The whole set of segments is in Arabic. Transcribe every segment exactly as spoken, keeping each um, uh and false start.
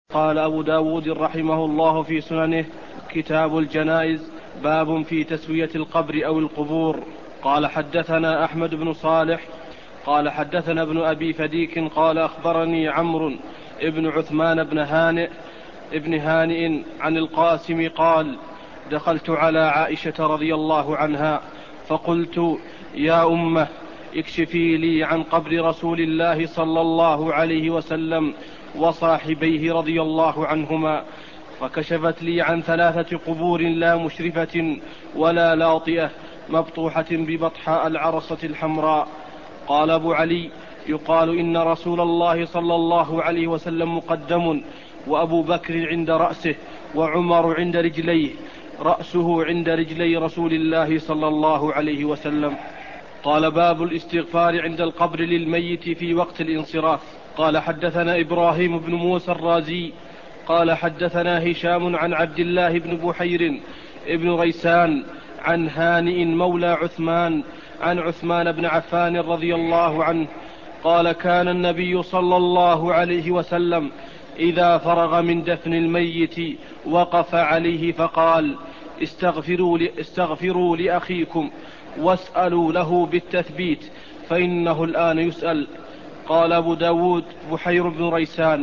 قال أبو داود رحمه الله في سننه: كتاب الجنائز، باب في تسوية القبر أو القبور. قال حدثنا أحمد بن صالح قال حدثنا ابن أبي فديك قال أخبرني عمرو ابن عثمان بن هانئ ابن هانئ عن القاسم قال: دخلت على عائشة رضي الله عنها فقلت: يا أمه، اكشفي لي عن قبر رسول الله صلى الله عليه وسلم وصاحبيه رضي الله عنهما. فكشفت لي عن ثلاثة قبور لا مشرفة ولا لاطئة مبطوحة ببطحاء العرصة الحمراء. قال أبو علي: يقال إن رسول الله صلى الله عليه وسلم مقدم، وأبو بكر عند رأسه، وعمر عند رجليه، رأسه عند رجلي رسول الله صلى الله عليه وسلم. قال: باب الاستغفار عند القبر للميت في وقت الانصراف. قال حدثنا إبراهيم بن موسى الرازي قال حدثنا هشام عن عبد الله بن بحير ابن غيسان عن هانئ مولى عثمان عن عثمان بن عفان رضي الله عنه قال: كان النبي صلى الله عليه وسلم إذا فرغ من دفن الميت وقف عليه فقال: استغفروا, استغفروا لأخيكم واسألوا له بالتثبيت فإنه الآن يسأل. قال أبو داود: بحير بن غيسان.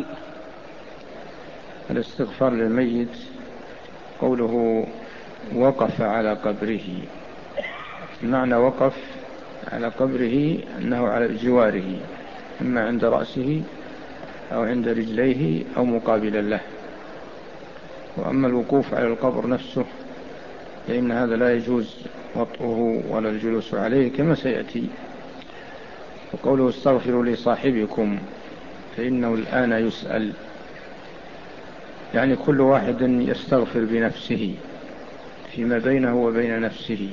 الاستغفار للميت قوله وقف على قبره، معنى وقف على قبره أنه على جواره، إما عند رأسه أو عند رجليه أو مقابلا له. وأما الوقوف على القبر نفسه فإن هذا لا يجوز وطئه ولا الجلوس عليه كما سيأتي. وقوله استغفروا لصاحبكم فإنه الآن يسأل، يعني كل واحد يستغفر بنفسه فيما بينه وبين نفسه.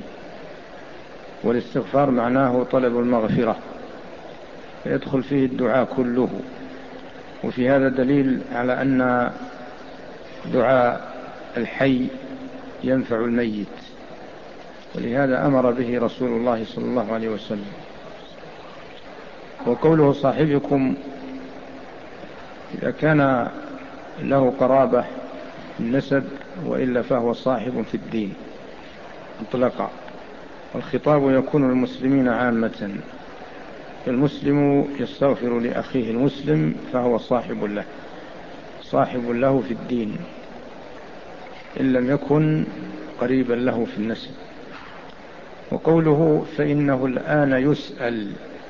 والاستغفار معناه طلب المغفرة، فيدخل فيه الدعاء كله. وفي هذا دليل على أن دعاء الحي ينفع الميت، ولهذا أمر به رسول الله صلى الله عليه وسلم. وقوله صاحبكم إذا كان له قرابة النسب، وإلا فهو صاحب في الدين مطلقا. الخطاب يكون للمسلمين عامة، فالمسلم يستغفر لأخيه المسلم فهو صاحب له صاحب له في الدين، إن لم يكن قريبا له في النسب. وقوله فإنه الآن يسأل،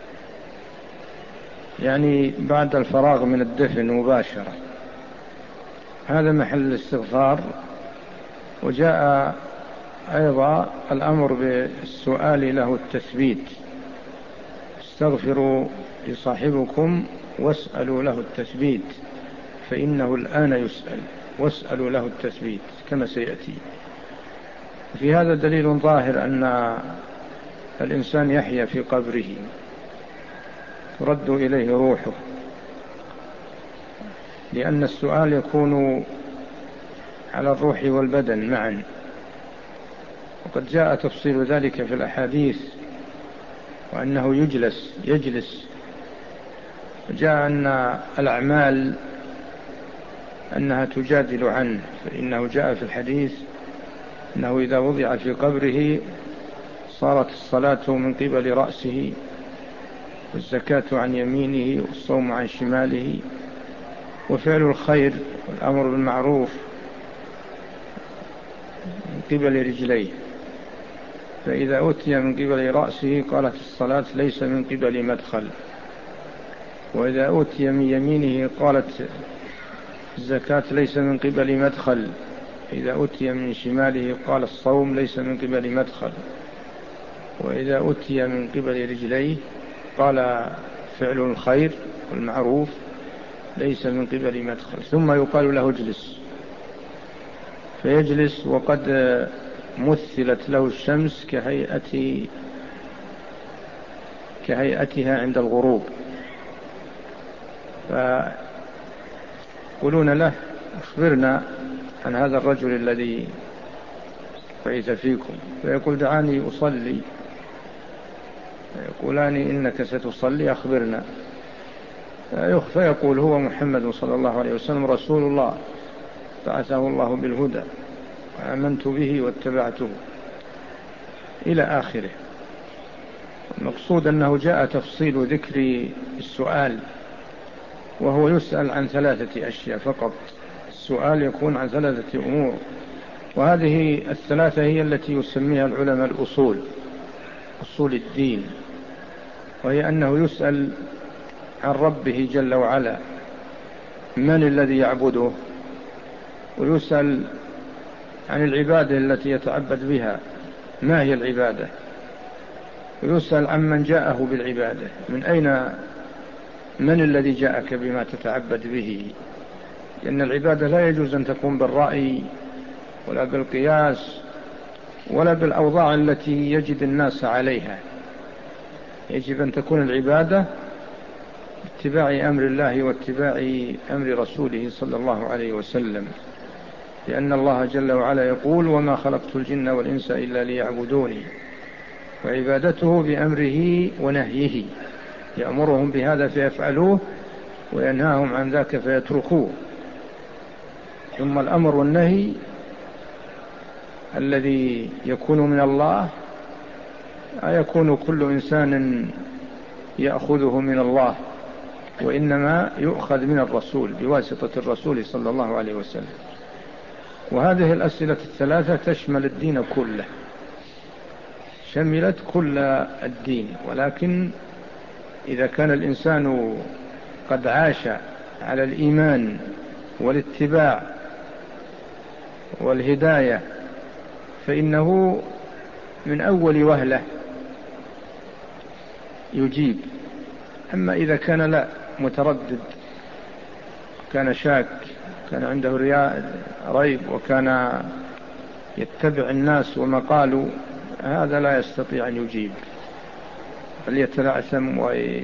يعني بعد الفراغ من الدفن مباشرة، هذا محل الاستغفار. وجاء أيضا الأمر بالسؤال له التثبيت: استغفروا لصاحبكم واسألوا له التثبيت فإنه الآن يسأل، واسألوا له التثبيت كما سيأتي. في هذا دليل ظاهر أن الإنسان يحيا في قبره، ترد إليه روحه، لأن السؤال يكون على الروح والبدن معا. وقد جاء تفصيل ذلك في الأحاديث، وأنه يجلس يجلس جاء أن الأعمال أنها تجادل عنه، فإنه جاء في الحديث أنه إذا وضع في قبره صارت الصلاة من قبل رأسه، والزكاة عن يمينه، والصوم عن شماله، وفعل الخير والأمر بالمعروف من قبل رجليه. فإذا أتي من قبل رأسه قالت الصلاة ليس من قبل مدخل، وإذا أوتي من يمينه قالت الزكاة ليس من قبل مدخل، إذا أوتي من شماله قال الصوم ليس من قبل مدخل، وإذا أوتي من قبل رجليه قال فعل الخير والمعروف ليس من قبل مدخل. ثم يقال له اجلس، فيجلس وقد مثلت له الشمس كهيئة كهيئتها عند الغروب، فيقولون له أخبرنا عن هذا الرجل الذي بعث فيكم، فيقول دعاني أصلي، فيقولان إنك ستصلي أخبرنا، فيقول هو محمد صلى الله عليه وسلم رسول الله بعثه الله بالهدى وآمنت به واتبعته إلى آخره. المقصود أنه جاء تفصيل ذكر السؤال، وهو يسأل عن ثلاثة أشياء فقط. السؤال يكون عن ثلاثة أمور، وهذه الثلاثة هي التي يسميها العلماء الأصول، أصول الدين، وهي أنه يسأل عن ربه جل وعلا من الذي يعبده، ويسأل عن العبادة التي يتعبد بها ما هي العبادة، ويسأل عن من جاءه بالعبادة من أين من الذي جاءك بما تتعبد به، لأن العبادة لا يجوز أن تكون بالرأي ولا بالقياس ولا بالأوضاع التي يجد الناس عليها. يجب أن تكون العبادة اتباع أمر الله واتباع أمر رسوله صلى الله عليه وسلم، لأن الله جل وعلا يقول وما خلقت الجن والإنس إلا ليعبدوني، وعبادته بأمره ونهيه، يأمرهم بهذا فيفعلوه وينهاهم عن ذاك فيتركوه. ثم الأمر والنهي الذي يكون من الله يكون كل إنسان يأخذه من الله، وإنما يؤخذ من الرسول بواسطة الرسول صلى الله عليه وسلم. وهذه الأسئلة الثلاثة تشمل الدين كله، شملت كل الدين، ولكن إذا كان الإنسان قد عاش على الإيمان والاتباع والهداية فإنه من أول وهلة يجيب. أما إذا كان لا متردد، كان شاك، كان عنده ريب، وكان يتبع الناس وما قالوا، هذا لا يستطيع أن يجيب، بل يتلعثم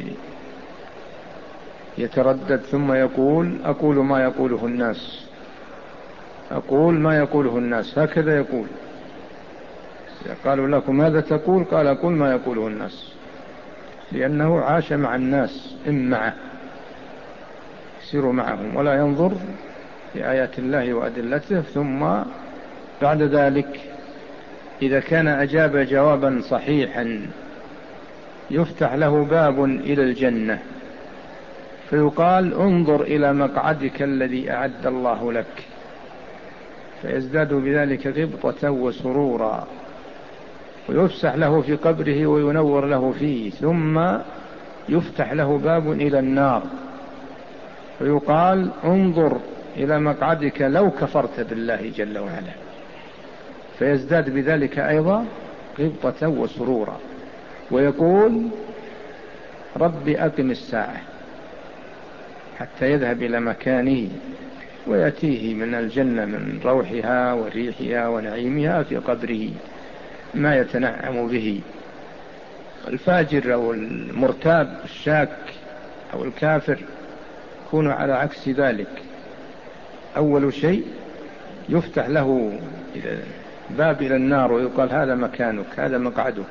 ويتردد ثم يقول أقول ما يقوله الناس، أقول ما يقوله الناس، هكذا يقول. قالوا لكم ماذا تقول؟ قال أقول ما يقوله الناس، لأنه عاش مع الناس، إن معه يسير معهم ولا ينظر لآيات الله وأدلته. ثم بعد ذلك إذا كان أجاب جوابا صحيحا يفتح له باب إلى الجنة، فيقال انظر إلى مقعدك الذي أعد الله لك، فيزداد بذلك غبطة وسرورا، ويفسح له في قبره وينور له فيه. ثم يفتح له باب إلى النار، فيقال انظر إلى مقعدك لو كفرت بالله جل وعلا، فيزداد بذلك أيضا غبطة وسرورا، ويقول رب أقم الساعة، حتى يذهب إلى مكانه ويأتيه من الجنة من روحها وريحها ونعيمها في قبره ما يتنعم به. الفاجر أو المرتاب الشاك أو الكافر يكون على عكس ذلك. أول شيء يفتح له باب إلى النار ويقال هذا مكانك، هذا مقعدك،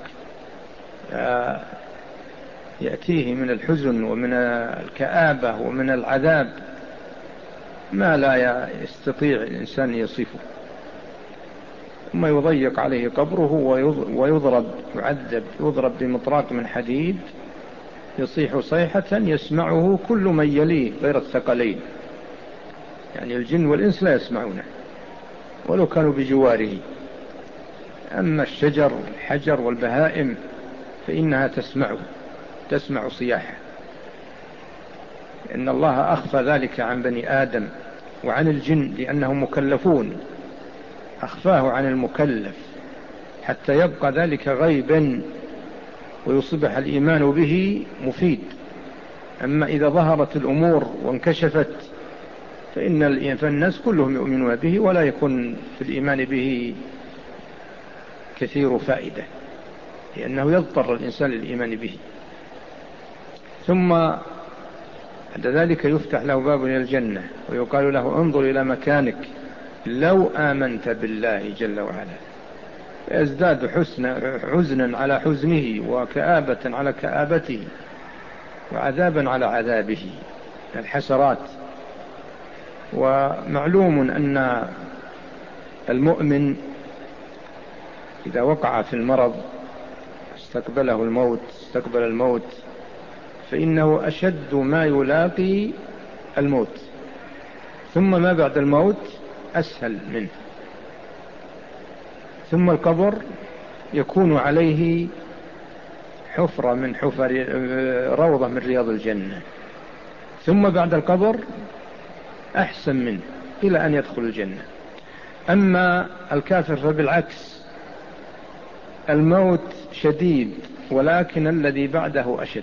يأتيه من الحزن ومن الكآبة ومن العذاب ما لا يستطيع الإنسان يصفه. ثم يضيق عليه قبره ويضرب يعذب يضرب بمطراق من حديد يصيح صيحة يسمعه كل من يليه غير الثقلين، يعني الجن والإنس لا يسمعونه ولو كانوا بجواره. أما الشجر والحجر والبهائم فإنها تسمعه، تسمع صياحه، إن الله أخفى ذلك عن بني آدم وعن الجن لأنهم مكلفون، أخفاه عن المكلف حتى يبقى ذلك غيبا ويصبح الإيمان به مفيد. أما إذا ظهرت الأمور وانكشفت فإن فالناس كلهم يؤمنون به ولا يكون في الإيمان به كثير فائدة، لأنه يضطر الإنسان للإيمان به. ثم بعد ذلك يفتح له باب إلى الجنة ويقال له انظر إلى مكانك لو آمنت بالله جل وعلا، فيزداد حزنا على حزنه وكآبة على كآبته وعذابا على عذابه. الحسرات. ومعلوم أن المؤمن إذا وقع في المرض استقبله الموت استقبل الموت فإنه أشد ما يلاقي الموت، ثم ما بعد الموت أسهل منه، ثم القبر يكون عليه حفرة من حفر روضة من رياض الجنة، ثم بعد القبر أحسن منه إلى أن يدخل الجنة. أما الكافر فبالعكس، الموت شديد ولكن الذي بعده أشد.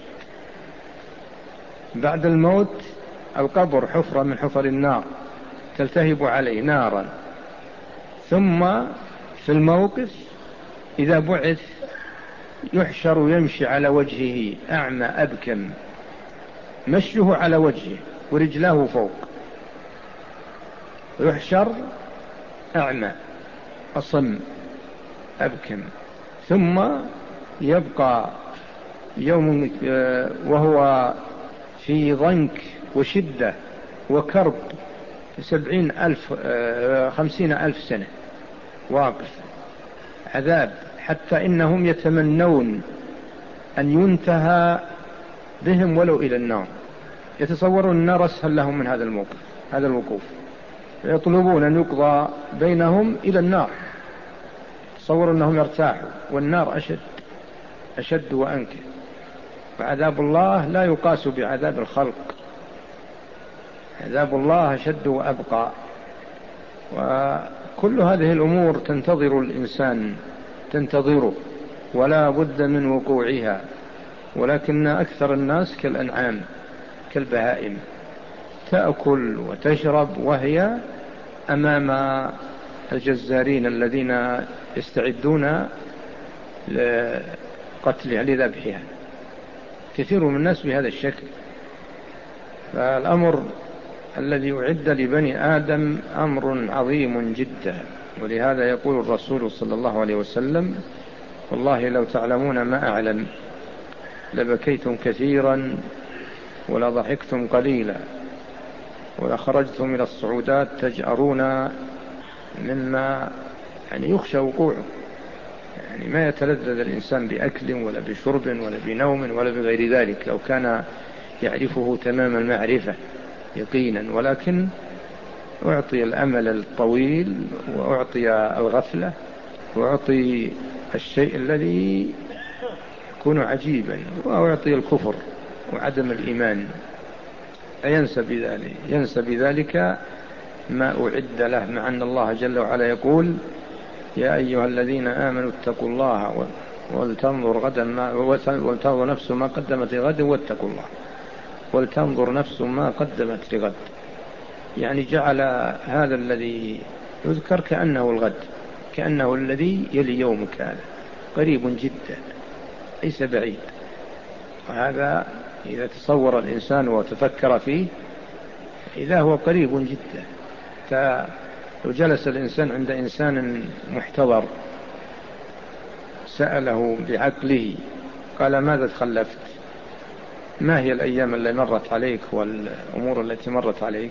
بعد الموت القبر حفرة من حفر النار تلتهب عليه نارا، ثم في الموقف إذا بعث يحشر ويمشي على وجهه أعمى أبكم، مشيه على وجهه ورجلاه فوق، يحشر أعمى أصم أبكم، ثم يبقى يوم وهو في ضنك وشدة وكرب سبعين ألف خمسين ألف سنة واقف عذاب، حتى إنهم يتمنون أن ينتهى بهم ولو إلى النار، يتصورون النار أسهل لهم من هذا الموقف هذا الوقوف، يطلبون أن يقضى بينهم إلى النار، تصوروا أنهم يرتاحوا، والنار أشد أشد وأنكى. وعذاب الله لا يقاس بعذاب الخلق، عذاب الله أشد وأبقى. وكل هذه الأمور تنتظر الإنسان تنتظره ولا بد من وقوعها، ولكن أكثر الناس كالأنعام كالبهائم تأكل وتشرب وهي أمام الجزارين الذين يستعدون لقتلها لذبحها. كثير من الناس بهذا الشكل. فالأمر الذي أعد لبني آدم أمر عظيم جدا، ولهذا يقول الرسول صلى الله عليه وسلم: والله لو تعلمون ما أعلم لبكيتم كثيرا ولضحكتم قليلا ولخرجتم إلى الصعودات تجأرون مما يعني يخشى وقوعه. يعني ما يتلذذ الإنسان بأكل ولا بشرب ولا بنوم ولا بغير ذلك لو كان يعرفه تمام المعرفة يقينا، ولكن أعطي الأمل الطويل وأعطي الغفلة وأعطي الشيء الذي يكون عجيبا، وأعطي الكفر وعدم الإيمان، ينسى بذلك ينسى بذلك ما أعد له، مع أن الله جل وعلا يقول: يا أيها الذين آمنوا اتقوا الله ولتنظر غدا ما ولتنظر نفس ما قدمت لغد واتقوا الله ولتنظر نفس ما قدمت لغد. يعني جعل هذا الذي يذكر كأنه الغد، كأنه الذي يلي يومك، هذا قريب جدا ليس بعيد. وهذا إذا تصور الإنسان وتفكر فيه إذا هو قريب جدا. لو جلس الإنسان عند إنسان محتضر سأله بعقله قال: ماذا تخلفت؟ ما هي الأيام التي مرت عليك والأمور التي مرت عليك؟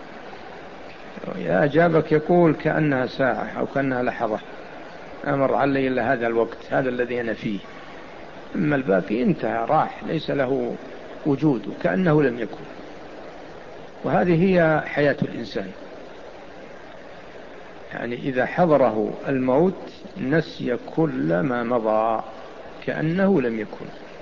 يا أجابك يقول: كأنها ساعة أو كأنها لحظة أمر علي إلا هذا الوقت، هذا الذي أنا فيه، أما الباقي انتهى راح ليس له وجود كأنه لم يكن. وهذه هي حياة الإنسان، يعني إذا حضره الموت نسي كل ما مضى كأنه لم يكن.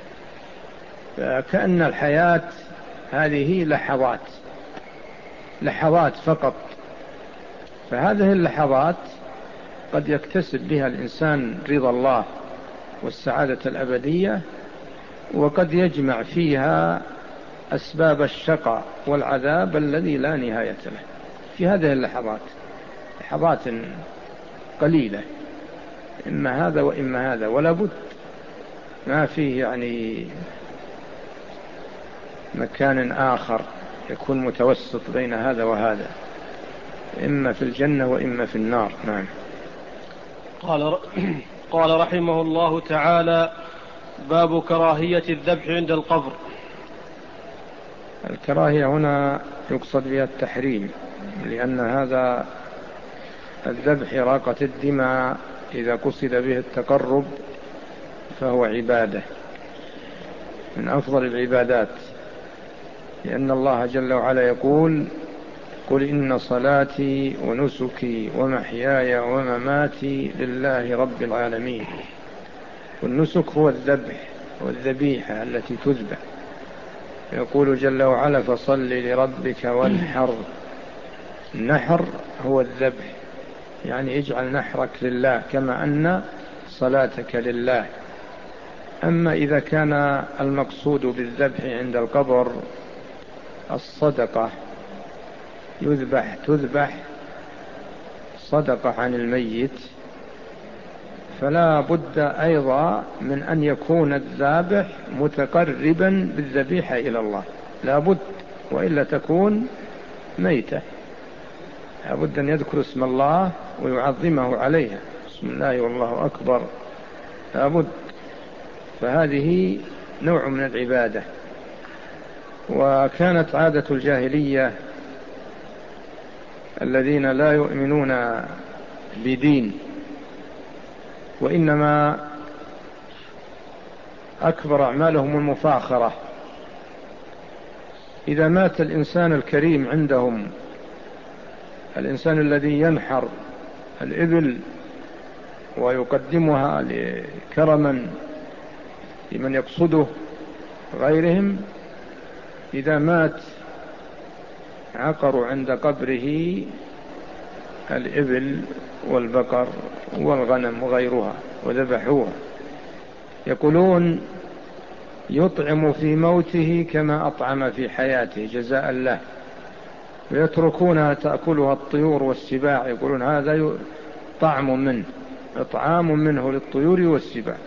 فكأن الحياة هذه لحظات لحظات فقط. فهذه اللحظات قد يكتسب بها الإنسان رضا الله والسعادة الأبدية، وقد يجمع فيها أسباب الشقاء والعذاب الذي لا نهاية له في هذه اللحظات. لحظات قليلة، إما هذا وإما هذا، ولا بد، ما فيه يعني مكان آخر يكون متوسط بين هذا وهذا، إما في الجنة وإما في النار. نعم. قال قال رحمه الله تعالى: باب كراهية الذبح عند القبر. الكراهية هنا يقصد بها التحريم، لأن هذا الذبح إراقة الدماء إذا قصد به التقرب فهو عبادة من أفضل العبادات، لأن الله جل وعلا يقول: قل إن صلاتي ونسكي ومحياي ومماتي لله رب العالمين. والنسك هو الذبح والذبيحة التي تذبح. يقول جل وعلا: فصل لربك وانحر. النحر هو الذبح، يعني اجعل نحرك لله كما أن صلاتك لله. أما إذا كان المقصود بالذبح عند القبر الصدقة، يذبح تذبح صدقة عن الميت، فلا بد أيضا من أن يكون الذابح متقربا بالذبيحة إلى الله، لا بد، وإلا تكون ميتة. لا بد أن يذكر اسم الله ويعظمه عليها، بسم الله والله أكبر، لا بد. فهذه نوع من العبادة. وكانت عادة الجاهلية الذين لا يؤمنون بدين وإنما أكبر أعمالهم المفاخرة، إذا مات الإنسان الكريم عندهم، الإنسان الذي ينحر الإبل ويقدمها كرما لمن يقصده غيرهم، إذا مات عقروا عند قبره الإبل والبقر والغنم وغيرها وذبحوها. يقولون: يطعم في موته كما أطعم في حياته جزاء له، ويتركونها تأكلها الطيور والسباع. يقولون هذا طعم منه، إطعام منه للطيور والسباع،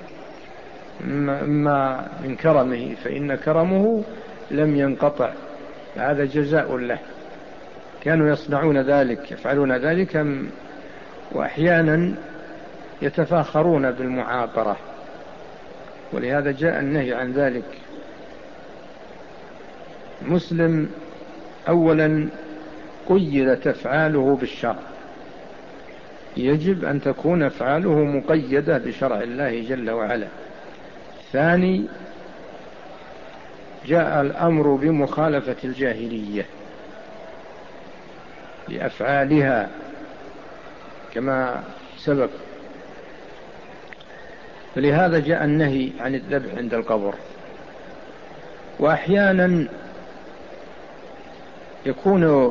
إما من كرمه فإن كرمه لم ينقطع، هذا جزاء له. كانوا يصنعون ذلك، يفعلون ذلك، وأحيانا يتفاخرون بالمعاقرة، ولهذا جاء النهي عن ذلك. مسلم أولا قيدت أفعاله بالشرع، يجب أن تكون أفعاله مقيدة بشرع الله جل وعلا. ثاني، جاء الأمر بمخالفة الجاهلية لأفعالها كما سبق، فلهذا جاء النهي عن الذبح عند القبر. وأحيانا يكون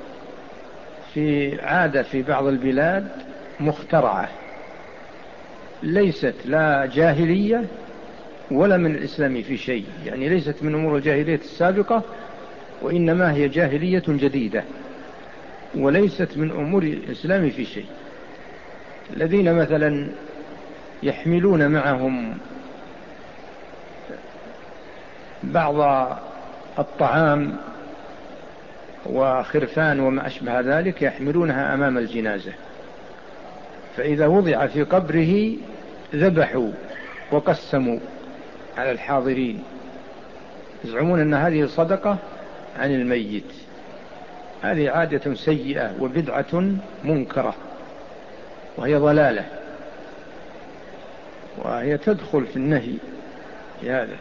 في عادة في بعض البلاد مخترعة، ليست لا جاهلية ولا من الإسلام في شيء، يعني ليست من أمور الجاهلية السابقة، وإنما هي جاهلية جديدة وليست من أمور الإسلام في شيء. الذين مثلا يحملون معهم بعض الطعام وخرفان وما أشبه ذلك، يحملونها أمام الجنازة، فإذا وضع في قبره ذبحوا وقسموا على الحاضرين، يزعمون أن هذه صدقة عن الميت. هذه عادة سيئة وبدعة منكرة، وهي ضلالة، وهي تدخل في النهي في هذا.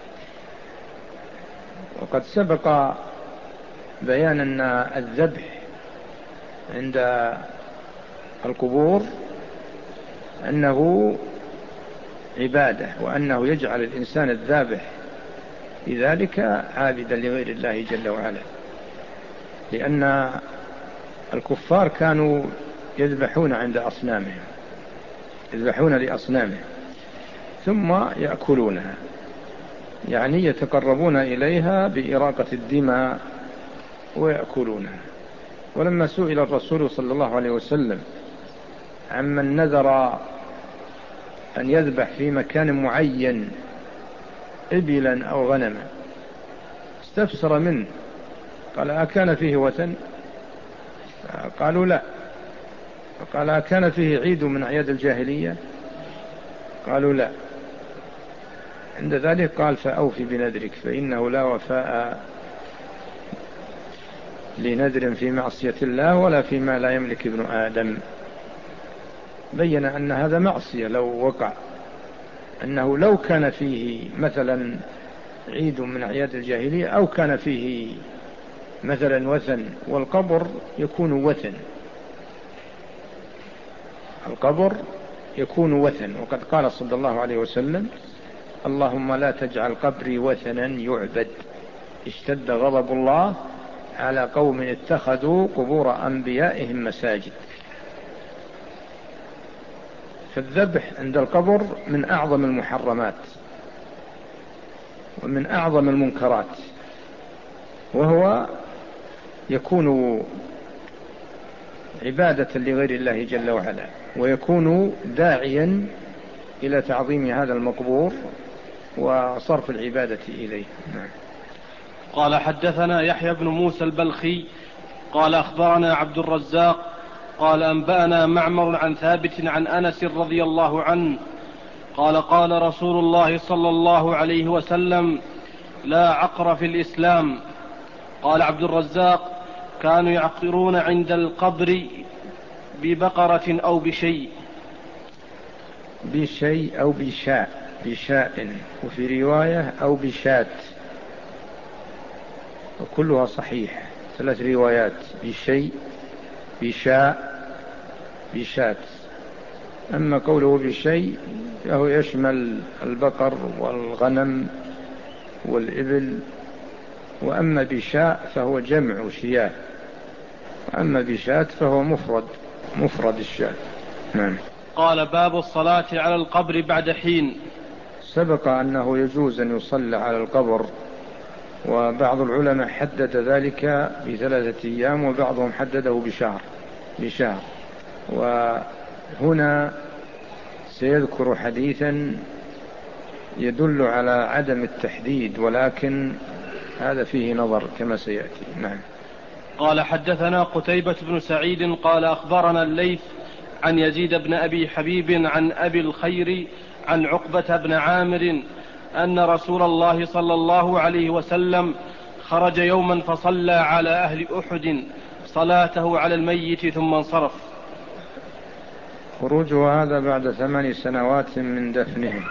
وقد سبق بيان أن الذبح عند القبور أنه عبادة، وأنه يجعل الإنسان الذابح لذلك عابدا لغير الله جل وعلا، لأن الكفار كانوا يذبحون عند أصنامهم، يذبحون لأصنامهم ثم يأكلونها، يعني يتقربون إليها بإراقة الدماء ويأكلونها. ولما سئل الرسول صلى الله عليه وسلم عمن نذر أن يذبح في مكان معين إبلا أو غنما، استفسر منه، قال: أكان فيه وثن؟ قالوا: لا. قال: أكان فيه عيد من أعياد الجاهلية؟ قالوا: لا. عند ذلك قال: فأوفي بنذرك، فإنه لا وفاء لنذر في معصية الله ولا فيما لا يملك ابن آدم. بين أن هذا معصية لو وقع، أنه لو كان فيه مثلا عيد من أعياد الجاهلية أو كان فيه مثلا وثن، والقبر يكون وثن، القبر يكون وثن. وقد قال صلى الله عليه وسلم: اللهم لا تجعل قبري وثنا يعبد. اشتد غضب الله على قوم اتخذوا قبور أنبيائهم مساجد. فالذبح عند القبر من أعظم المحرمات ومن أعظم المنكرات، وهو يكون عبادة لغير الله جل وعلا، ويكون داعيا إلى تعظيم هذا المقبور وصرف العبادة إليه. نعم. قال حدثنا يحيى بن موسى البلخي قال أخبرنا عبد الرزاق قال أنبأنا معمر عن ثابت عن أنس رضي الله عنه قال قال رسول الله صلى الله عليه وسلم: لا عقر في الإسلام. قال عبد الرزاق: كانوا يعقرون عند القبر ببقرة أو بشيء. بشيء أو بشاء، بشاء، وفي رواية أو بشات، وكلها صحيح، ثلاث روايات: بشيء، بشاء، بشات. أما قوله بشيء فهو يشمل البقر والغنم والإبل، وأما بشاء فهو جمع شياه، وأما بشات فهو مفرد مفرد الشاة. نعم. قال: باب الصلاة على القبر بعد حين. سبق أنه يجوز أن يصلى على القبر، وبعض العلماء حدد ذلك بثلاثة أيام، وبعضهم حدده بشهر بشهر وهنا سيذكر حديثا يدل على عدم التحديد، ولكن هذا فيه نظر كما سيأتي. نعم. قال حدثنا قتيبة بن سعيد قال أخبرنا الليث عن يزيد بن أبي حبيب عن أبي الخير عن عقبة بن عامر أن رسول الله صلى الله عليه وسلم خرج يوما فصلى على أهل أحد صلاته على الميت ثم انصرف. خروجه هذا بعد ثمان سنوات من دفنه،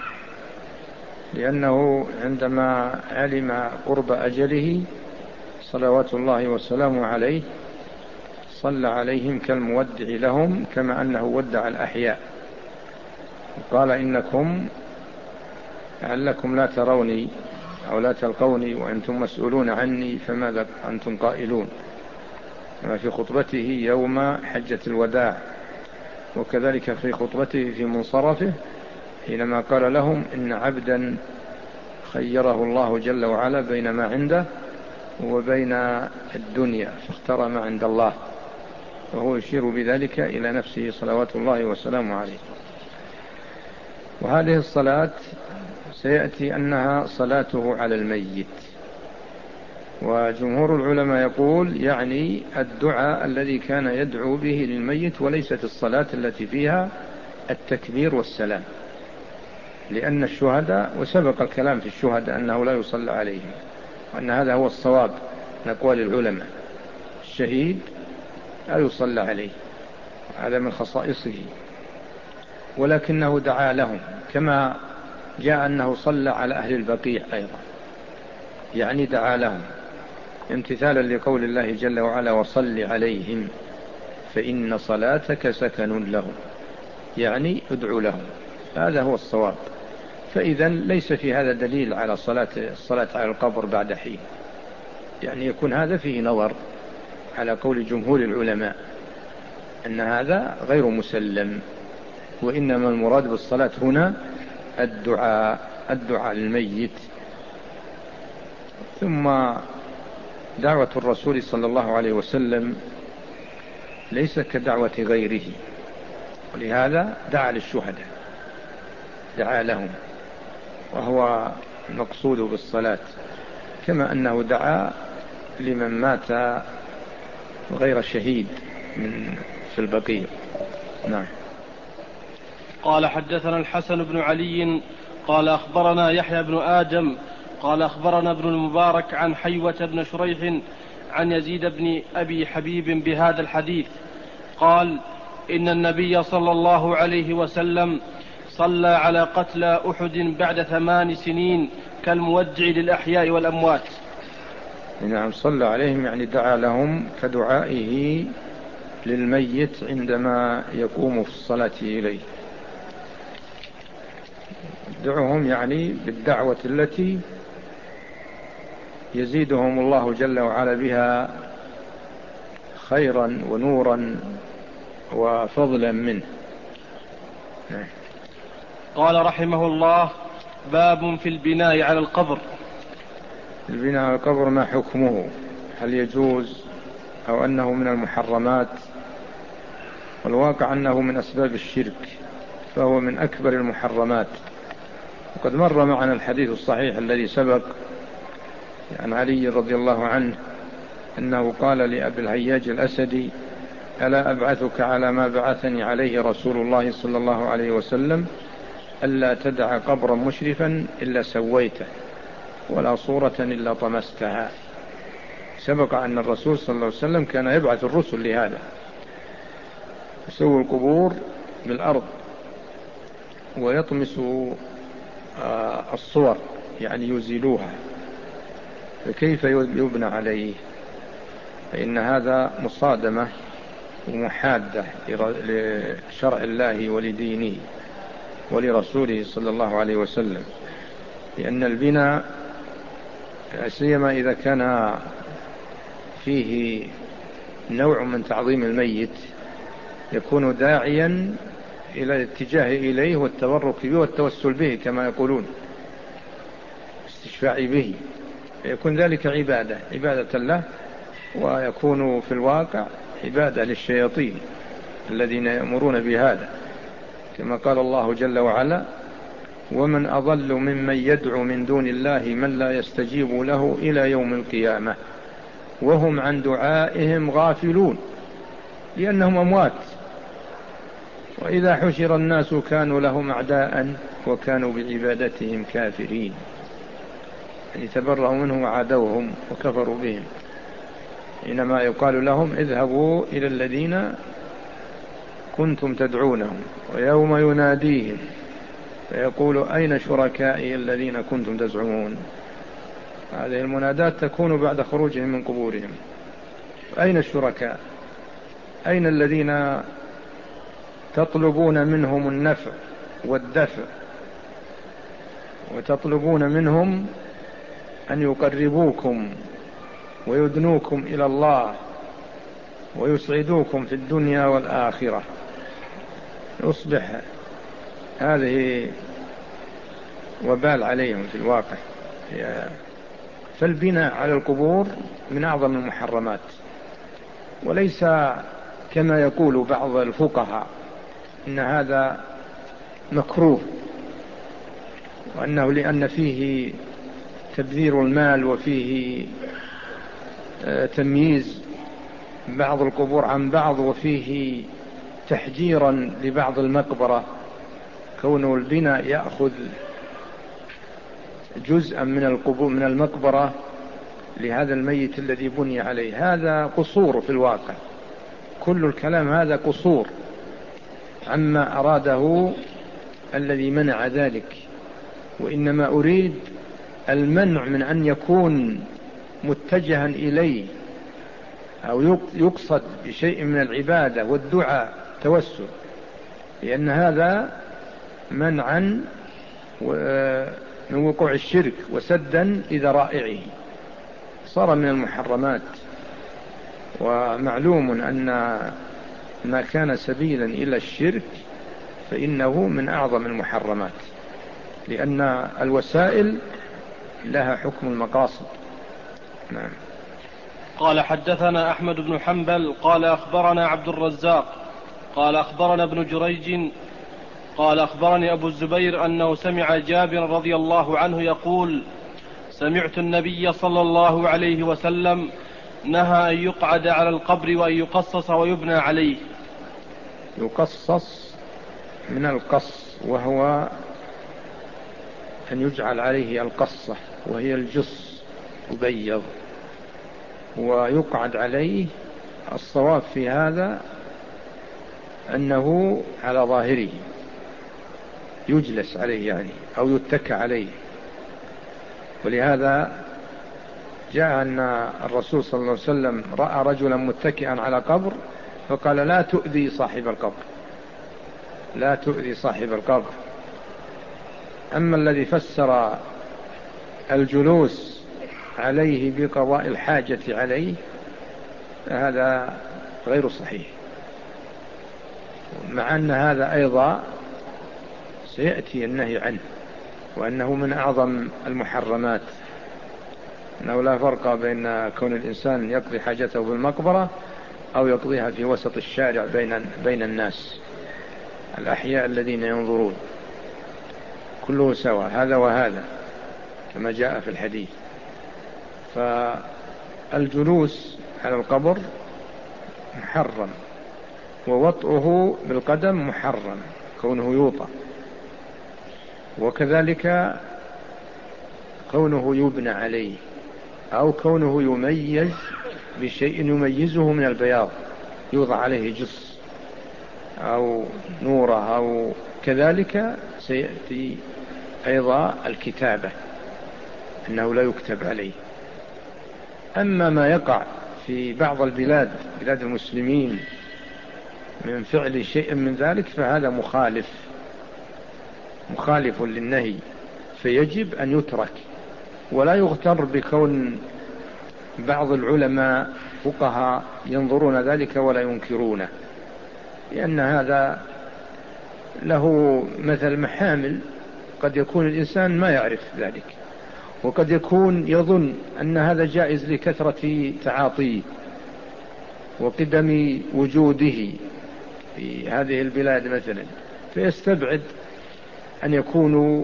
لأنه عندما علم قرب أجله صلوات الله وسلامه عليه صلى عليهم كالمودع لهم، كما أنه ودع الأحياء، قال: إنكم لعلكم لا تروني أو لا تلقوني وأنتم مسؤولون عني فماذا أنتم قائلون، كما في خطبته يوم حجة الوداع، وكذلك في خطبته في منصرفه حينما قال لهم: إن عبدا خيره الله جل وعلا بين ما عنده وبين الدنيا فاختار ما عند الله، وهو يشير بذلك إلى نفسه صلوات الله وسلامه عليه. وهذه الصلاة سيأتي أنها صلاته على الميت، وجمهور العلماء يقول يعني الدعاء الذي كان يدعو به للميت، وليست الصلاة التي فيها التكبير والسلام، لأن الشهداء، وسبق الكلام في الشهداء أنه لا يصلى عليهم، وأن هذا هو الصواب من أقوال العلماء، الشهيد لا يصلى عليه، هذا من خصائصه، ولكنه دعا لهم، كما جاء أنه صلى على أهل البقيع أيضا، يعني دعا لهم امتثالا لقول الله جل وعلا: وصل عليهم فإن صلاتك سكن لهم، يعني ادعو لهم، هذا هو الصواب. فإذا ليس في هذا دليل على صلاة الصلاة على القبر بعد حين، يعني يكون هذا فيه نظر على قول جمهور العلماء أن هذا غير مسلم، وإنما المراد بالصلاة هنا الدعاء الدعاء للميت. ثم دعوة الرسول صلى الله عليه وسلم ليس كدعوة غيره، ولهذا دعا للشهداء، دعا لهم، وهو المقصود بالصلاة، كما أنه دعا لمن مات غير شهيد من في البقيع. نعم. قال حدثنا الحسن بن علي قال أخبرنا يحيى بن آدم قال أخبرنا ابن المبارك عن حيوة بن شريح عن يزيد بن أبي حبيب بهذا الحديث قال إن النبي صلى الله عليه وسلم صلى على قتلى أحد بعد ثمان سنين كالمودع للأحياء والأموات. نعم، صلى عليهم يعني دعا لهم كدعائه للميت عندما يقوم في الصلاة إليه. دعوهم يعني بالدعوة التي يزيدهم الله جل وعلا بها خيرا ونورا وفضلا منه. قال رحمه الله: باب في البناء على القبر. البناء على القبر ما حكمه؟ هل يجوز أو أنه من المحرمات؟ والواقع أنه من أسباب الشرك، فهو من أكبر المحرمات. وقد مر معنا الحديث الصحيح الذي سبق عن علي رضي الله عنه أنه قال لأبي الهياج الأسدي: ألا أبعثك على ما بعثني عليه رسول الله صلى الله عليه وسلم، ألا تدع قبرا مشرفا إلا سويته ولا صورة إلا طمستها. سبق أن الرسول صلى الله عليه وسلم كان يبعث الرسل لهذا، يسوي القبور بالأرض ويطمس الصور، يعني يزيلوها، فكيف يبنى عليه؟ فإن هذا مصادمة ومحادة لشرع الله ولدينه ولرسوله صلى الله عليه وسلم. لأن البناء سيما إذا كان فيه نوع من تعظيم الميت يكون داعيا إلى الاتجاه إليه والتبرك به والتوسل به كما يقولون، استشفاع به، يكون ذلك عبادة عبادة له، ويكون في الواقع عبادة للشياطين الذين يأمرون بهذا، كما قال الله جل وعلا: ومن أضل ممن يدعو من دون الله من لا يستجيب له إلى يوم القيامة وهم عن دعائهم غافلون لأنهم أموات، وإذا حشر الناس كانوا لهم أعداء وكانوا بعبادتهم كافرين، يعني تبرأوا منهم وعادوهم وكفروا بهم، إنما يقال لهم: اذهبوا إلى الذين كنتم تدعونهم ويوم يناديهم فيقول أين شركائي الذين كنتم تزعمون. هذه المنادات تكون بعد خروجهم من قبورهم: أين الشركاء؟ أين الذين تطلبون منهم النفع والدفع وتطلبون منهم أن يقربوكم ويدنوكم إلى الله ويسعدوكم في الدنيا والآخرة؟ يصبح هذه وبال عليهم في الواقع. فالبناء على القبور من أعظم المحرمات، وليس كما يقول بعض الفقهاء إن هذا مكروه، وأنه لأن فيه تبذير المال وفيه تمييز بعض القبور عن بعض وفيه تحجيرا لبعض المقبرة، كونه البناء يأخذ جزءا من القبور من المقبرة لهذا الميت الذي بني عليه. هذا قصور في الواقع، كل الكلام هذا قصور عما أراده الذي منع ذلك، وإنما أريد المنع من أن يكون متجها إليه أو يقصد بشيء من العبادة والدعاء توسل، لأن هذا منعا من وقوع الشرك وسدا لذرائعه، صار من المحرمات. ومعلوم أن ما كان سبيلا إلى الشرك فإنه من أعظم المحرمات، لأن الوسائل لها حكم المقاصد. نعم. قال: حدثنا أحمد بن حنبل قال أخبرنا عبد الرزاق قال أخبرنا ابن جريج قال أخبرني أبو الزبير أنه سمع جابر رضي الله عنه يقول: سمعت النبي صلى الله عليه وسلم نهى أن يقعد على القبر وأن يقصص ويبنى عليه. يقصص من القص، وهو أن يجعل عليه القصة وهي الجص يبيض، ويقعد عليه، الصواب في هذا أنه على ظاهره يجلس عليه يعني أو يتكى عليه. ولهذا جاء أن الرسول صلى الله عليه وسلم رأى رجلا متكئا على قبر فقال لا تؤذي صاحب القبر، لا تؤذي صاحب القبر. أما الذي فسر الجلوس عليه بقضاء الحاجة عليه فهذا غير صحيح، مع أن هذا أيضا سيأتي النهي عنه، وأنه من أعظم المحرمات، أنه لا فرق بين كون الإنسان يقضي حاجته بالمقبرة أو يقضيها في وسط الشارع بين بين الناس الأحياء الذين ينظرون، كله سواء هذا وهذا كما جاء في الحديث. فالجلوس على القبر محرم، ووطئه بالقدم محرم كونه يوطأ، وكذلك كونه يبنى عليه أو كونه يميز بشيء يميزه من البياض، يوضع عليه جص أو نورة، أو كذلك سيأتي أيضا الكتابة أنه لا يكتب عليه. أما ما يقع في بعض البلاد بلاد المسلمين من فعل شيء من ذلك فهذا مخالف مخالف للنهي، فيجب أن يترك، ولا يغتر بكون بعض العلماء فقهاء ينظرون ذلك ولا ينكرونه، لأن هذا له مثل محامل، قد يكون الإنسان ما يعرف ذلك، وقد يكون يظن أن هذا جائز لكثرة تعاطيه وقدم وجوده في هذه البلاد مثلا، فيستبعد أن يكونوا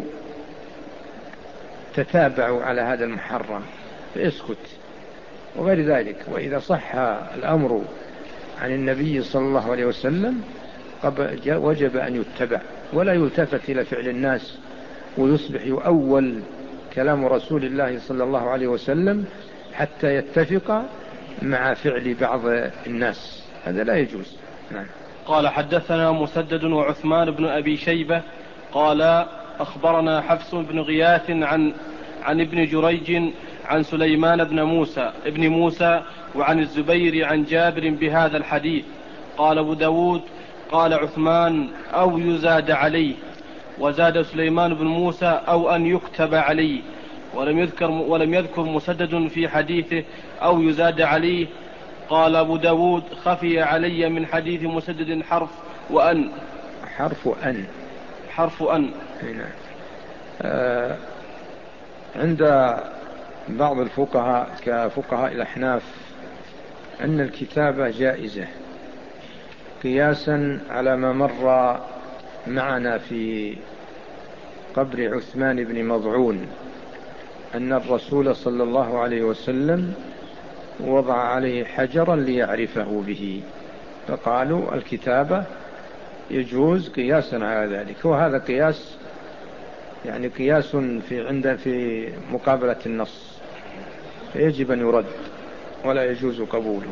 تتابعوا على هذا المحرم فيسكت وغير ذلك. وإذا صح الأمر عن النبي صلى الله عليه وسلم وجب أن يتبع ولا يلتفت إلى فعل الناس، ويصبح يؤول كلام رسول الله صلى الله عليه وسلم حتى يتفق مع فعل بعض الناس، هذا لا يجوز. نعم. قال حدثنا مسدد وعثمان بن أبي شيبة قال أخبرنا حفص بن غياث عن عن ابن جريج عن سليمان بن موسى ابن موسى وعن الزبير عن جابر بهذا الحديث. قال أبو داود قال عثمان أو يزاد عليه، وزاد سليمان بن موسى أو أن يكتب عليه، ولم يذكر, ولم يذكر مسدد في حديثه أو يزاد عليه. قال أبو داود خفي علي من حديث مسدد حرف وأن حرف أن حرف أن هنا. آه عند بعض الفقهاء كفقهاء الأحناف أن الكتابة جائزة قياسا على ما مر معنا في قبر عثمان بن مضعون، أن الرسول صلى الله عليه وسلم وضع عليه حجرا ليعرفه به، فقالوا الكتابة يجوز قياسا على ذلك، وهذا قياس يعني قياس في عند في مقابلة النص، فيجب أن يرد ولا يجوز قبوله.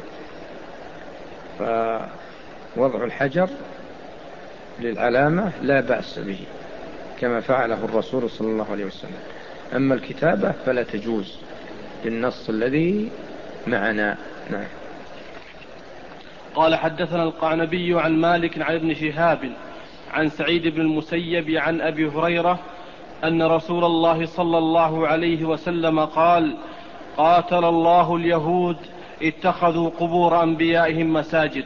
فوضع الحجر للعلامة لا بأس به كما فعله الرسول صلى الله عليه وسلم، أما الكتابة فلا تجوز بالنص الذي معنا. نعم. قال حدثنا القعنبي عن مالك عن ابن شهاب عن سعيد بن المسيب عن أبي هريرة أن رسول الله صلى الله عليه وسلم قال قاتل الله اليهود اتخذوا قبور أنبيائهم مساجد.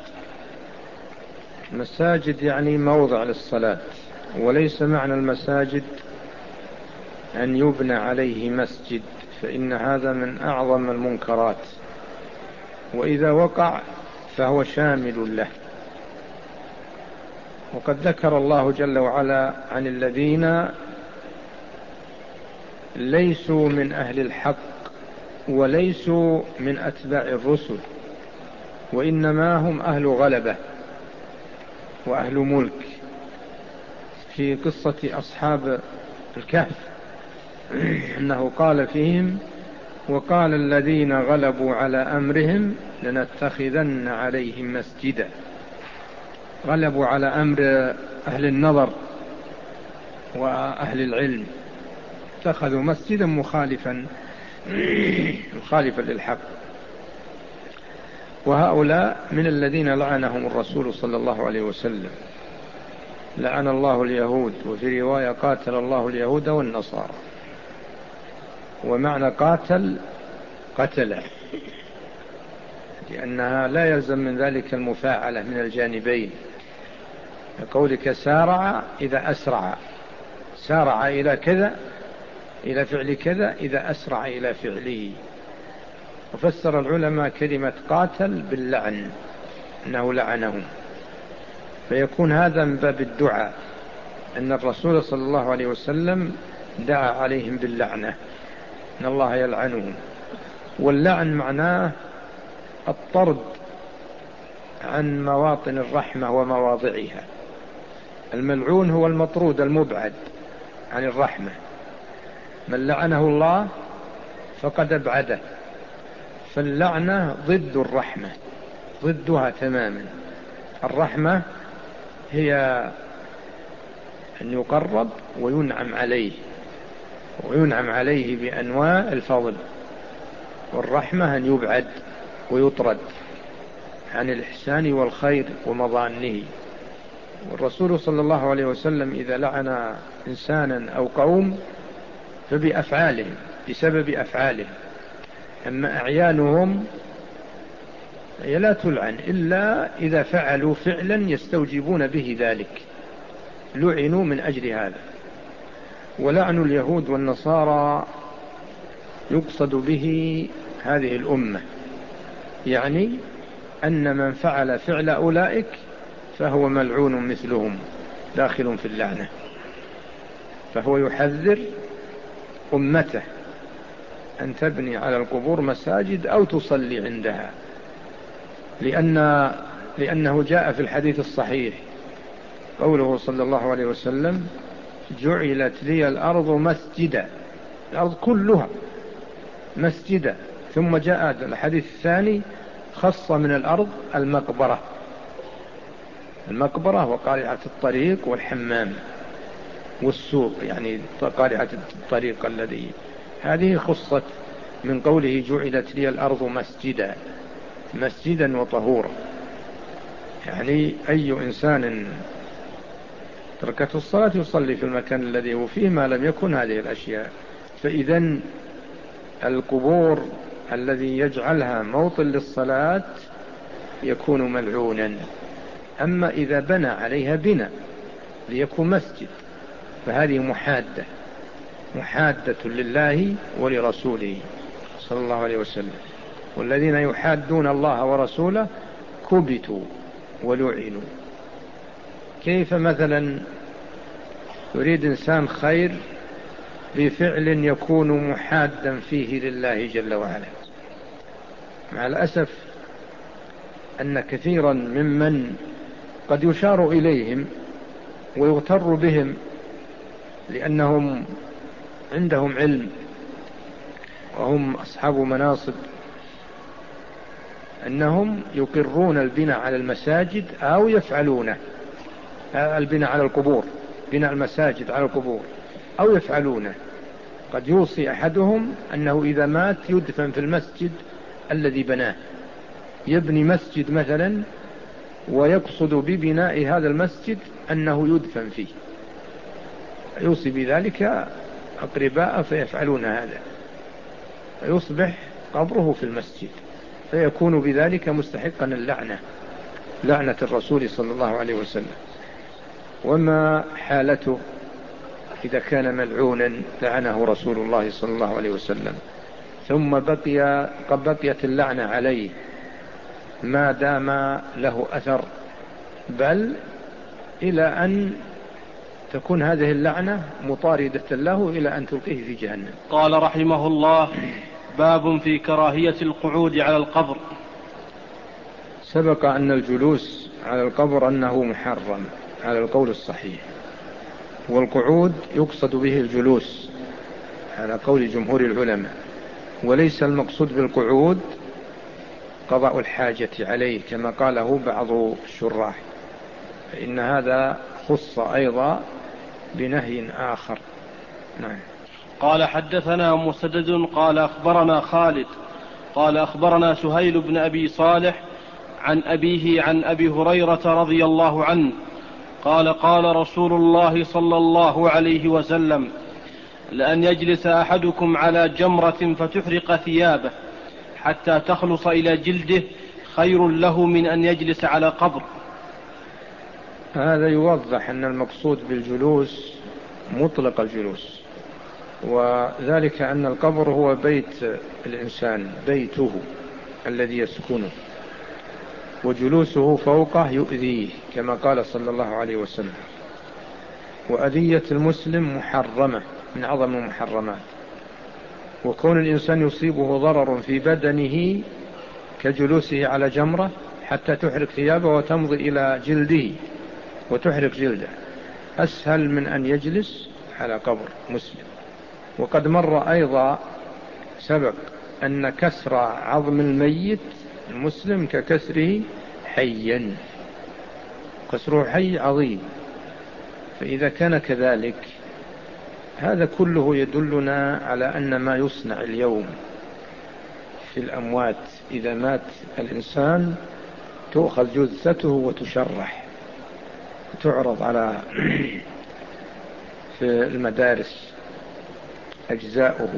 مساجد يعني موضع للصلاة، وليس معنى المساجد أن يبنى عليه مسجد، فإن هذا من أعظم المنكرات، وإذا وقع فهو شامل له. وقد ذكر الله جل وعلا عن الذين ليسوا من أهل الحق وليسوا من أتباع الرسل، وإنما هم أهل غلبة وأهل ملك، في قصة أصحاب الكهف أنه قال فيهم وقال الذين غلبوا على أمرهم لنتخذن عليهم مسجدا. غلبوا على أمر أهل النظر وأهل العلم، اتخذوا مسجدا مخالفا مخالفا للحق. وهؤلاء من الذين لعنهم الرسول صلى الله عليه وسلم، لعن الله اليهود، وفي رواية قاتل الله اليهود والنصارى. ومعنى قاتل قتل، لأنها لا يلزم من ذلك المفاعلة من الجانبين، كقولك سارع إذا أسرع، سارع إلى كذا، إلى فعل كذا، إذا أسرع إلى فعله. وفسر العلماء كلمة قاتل باللعن، أنه لعنهم، فيكون هذا من باب الدعاء، أن الرسول صلى الله عليه وسلم دعا عليهم باللعنة، أن الله يلعنهم. واللعن معناه الطرد عن مواطن الرحمة ومواضعها. الملعون هو المطرود المبعد عن الرحمة، من لعنه الله فقد أبعده. فاللعنة ضد الرحمة، ضدها تماما. الرحمة هي أن يقرب وينعم عليه، وينعم عليه بأنواع الفضل، والرحمة أن يبعد ويطرد عن الإحسان والخير ومظانه. والرسول صلى الله عليه وسلم إذا لعن إنسانا أو قوم فبأفعالهم، بسبب أفعالهم. أما أعيانهم هي لا تلعن إلا إذا فعلوا فعلا يستوجبون به ذلك، لعنوا من أجل هذا. ولعن اليهود والنصارى يقصد به هذه الأمة، يعني أن من فعل فعل أولئك فهو ملعون مثلهم، داخل في اللعنة. فهو يحذر أمته أن تبني على القبور مساجد أو تصلي عندها، لأن لأنه جاء في الحديث الصحيح قوله صلى الله عليه وسلم: جعلت لي الأرض مسجدا، الأرض كلها مسجدا. ثم جاء الحديث الثاني خص من الأرض المقبرة، المقبرة وقارعة الطريق والحمام والسوق، يعني قارعة الطريق الذي هذه خصت من قوله جعلت لي الأرض مسجدا، مسجدا وطهورا. يعني أي إنسان تركته الصلاة يصلي في المكان الذي هو فيه ما لم يكن هذه الأشياء. فإذن القبور الذي يجعلها موطن للصلاة يكون ملعونا. أما إذا بنى عليها بناء ليكون مسجد فهذه محادة، محادة لله ولرسوله صلى الله عليه وسلم. والذين يحادون الله ورسوله كبتوا ولعنوا. كيف مثلا يريد إنسان خير بفعل يكون محادا فيه لله جل وعلا؟ مع الأسف أن كثيرا ممن قد يشار إليهم ويغتر بهم لأنهم عندهم علم وهم أصحاب مناصب، أنهم يقرون البناء على المساجد أو يفعلونه، البناء على القبور، بناء المساجد على القبور، أو يفعلونه. قد يوصي أحدهم أنه إذا مات يدفن في المسجد الذي بناه، يبني مسجد مثلا ويقصد ببناء هذا المسجد أنه يدفن فيه، يوصي بذلك أقرباء فيفعلون هذا، فيصبح قبره في المسجد، فيكون بذلك مستحقا اللعنة، لعنة الرسول صلى الله عليه وسلم. وما حالته إذا كان ملعونا لعنه رسول الله صلى الله عليه وسلم ثم بقي قد بقيت اللعنة عليه ما دام له أثر، بل إلى أن تكون هذه اللعنة مطاردة له إلى أن تلقيه في جهنم. قال رحمه الله: باب في كراهية القعود على القبر. سبق أن الجلوس على القبر أنه محرم على القول الصحيح، والقعود يقصد به الجلوس على قول جمهور العلماء، وليس المقصود بالقعود قضاء الحاجة عليه كما قاله بعض الشراح، فإن هذا خص أيضا بنهي آخر. نعم. قال حدثنا مسدد قال أخبرنا خالد قال أخبرنا سهيل بن أبي صالح عن أبيه عن أبي هريرة رضي الله عنه قال قال رسول الله صلى الله عليه وسلم: لأن يجلس أحدكم على جمرة فتحرق ثيابه حتى تخلص إلى جلده خير له من أن يجلس على قبر. هذا يوضح أن المقصود بالجلوس مطلق الجلوس، وذلك أن القبر هو بيت الإنسان، بيته الذي يسكنه، وجلوسه فوقه يؤذيه كما قال صلى الله عليه وسلم. وأذية المسلم محرمة من أعظم المحرمات، وكون الإنسان يصيبه ضرر في بدنه كجلوسه على جمرة حتى تحرق ثيابه وتمضي إلى جلده وتحرق جلده أسهل من أن يجلس على قبر مسلم. وقد مر أيضا سبق أن كسر عظم الميت المسلم ككسره حيا، كسره حي عظيم. فإذا كان كذلك هذا كله يدلنا على أن ما يصنع اليوم في الأموات إذا مات الإنسان تؤخذ جثته وتشرح وتعرض على في المدارس أجزاؤه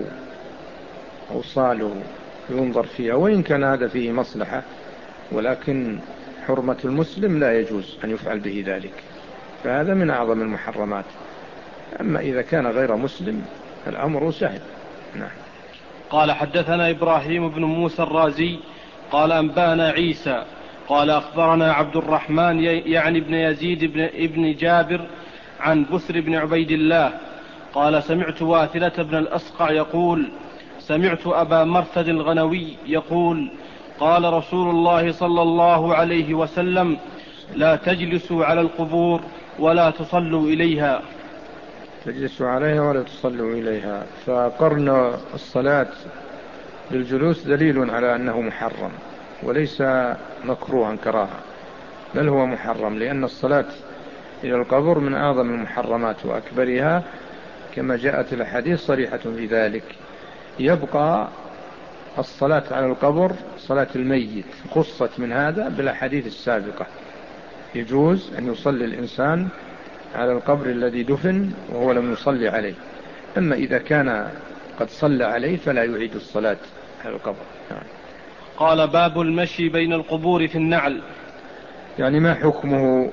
أوصاله ينظر فيها، وإن كان هذا فيه مصلحة، ولكن حرمة المسلم لا يجوز أن يفعل به ذلك، فهذا من أعظم المحرمات. أما إذا كان غير مسلم الأمر سهل. نعم. قال حدثنا إبراهيم بن موسى الرازي قال أنبانا عيسى قال أخبرنا عبد الرحمن يعني بن يزيد بن ابن جابر عن بسر بن عبيد الله قال سمعت واثلة بن الأسقع يقول سمعت أبا مرثد الغنوي يقول قال رسول الله صلى الله عليه وسلم: لا تجلسوا على القبور ولا تصلوا إليها. تجلسوا عليها ولا تصلوا إليها، فقرن الصلاة بالجلوس دليل على أنه محرم وليس مكروها كراهة، بل هو محرم، لأن الصلاة إلى القبر من أعظم المحرمات وأكبرها كما جاءت الحديث صريحة في ذلك. يبقى الصلاة على القبر صلاة الميت خصت من هذا بالأحاديث السابقة، يجوز أن يصلي الإنسان على القبر الذي دفن وهو لم يصلي عليه، أما إذا كان قد صلى عليه فلا يعيد الصلاة على القبر. قال باب المشي بين القبور في النعل، يعني ما حكمه؟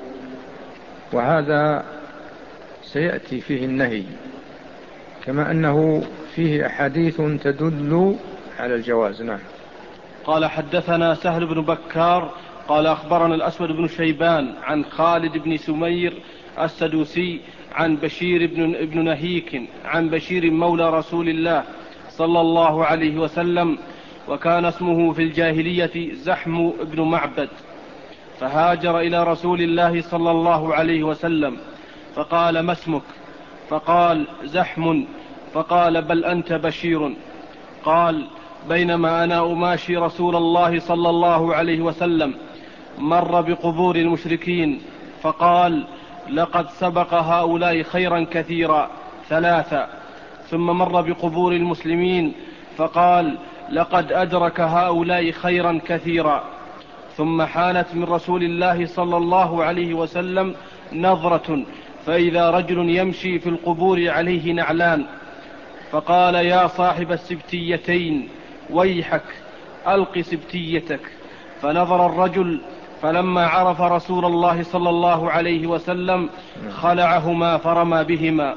وهذا سيأتي فيه النهي، كما أنه فيه أحاديث تدل على الجواز. نعم. قال حدثنا سهل بن بكار قال أخبرنا الأسود بن شيبان عن خالد بن سمير السدوسي عن بشير بن, ابن نهيك عن بشير مولى رسول الله صلى الله عليه وسلم، وكان اسمه في الجاهلية زحم بن معبد، فهاجر إلى رسول الله صلى الله عليه وسلم فقال: ما اسمك؟ فقال: زحم. فقال: بل أنت بشير. قال: بينما أنا أماشي رسول الله صلى الله عليه وسلم مر بقبور المشركين فقال: لقد سبق هؤلاء خيرا كثيرا ثلاثة. ثم مر بقبور المسلمين فقال: لقد أدرك هؤلاء خيرا كثيرا. ثم حانت من رسول الله صلى الله عليه وسلم نظرة فإذا رجل يمشي في القبور عليه نعلان، فقال: يا صاحب السبتيتين ويحك ألق سبتيتك. فنظر الرجل فلما عرف رسول الله صلى الله عليه وسلم خلعهما فرمى بهما.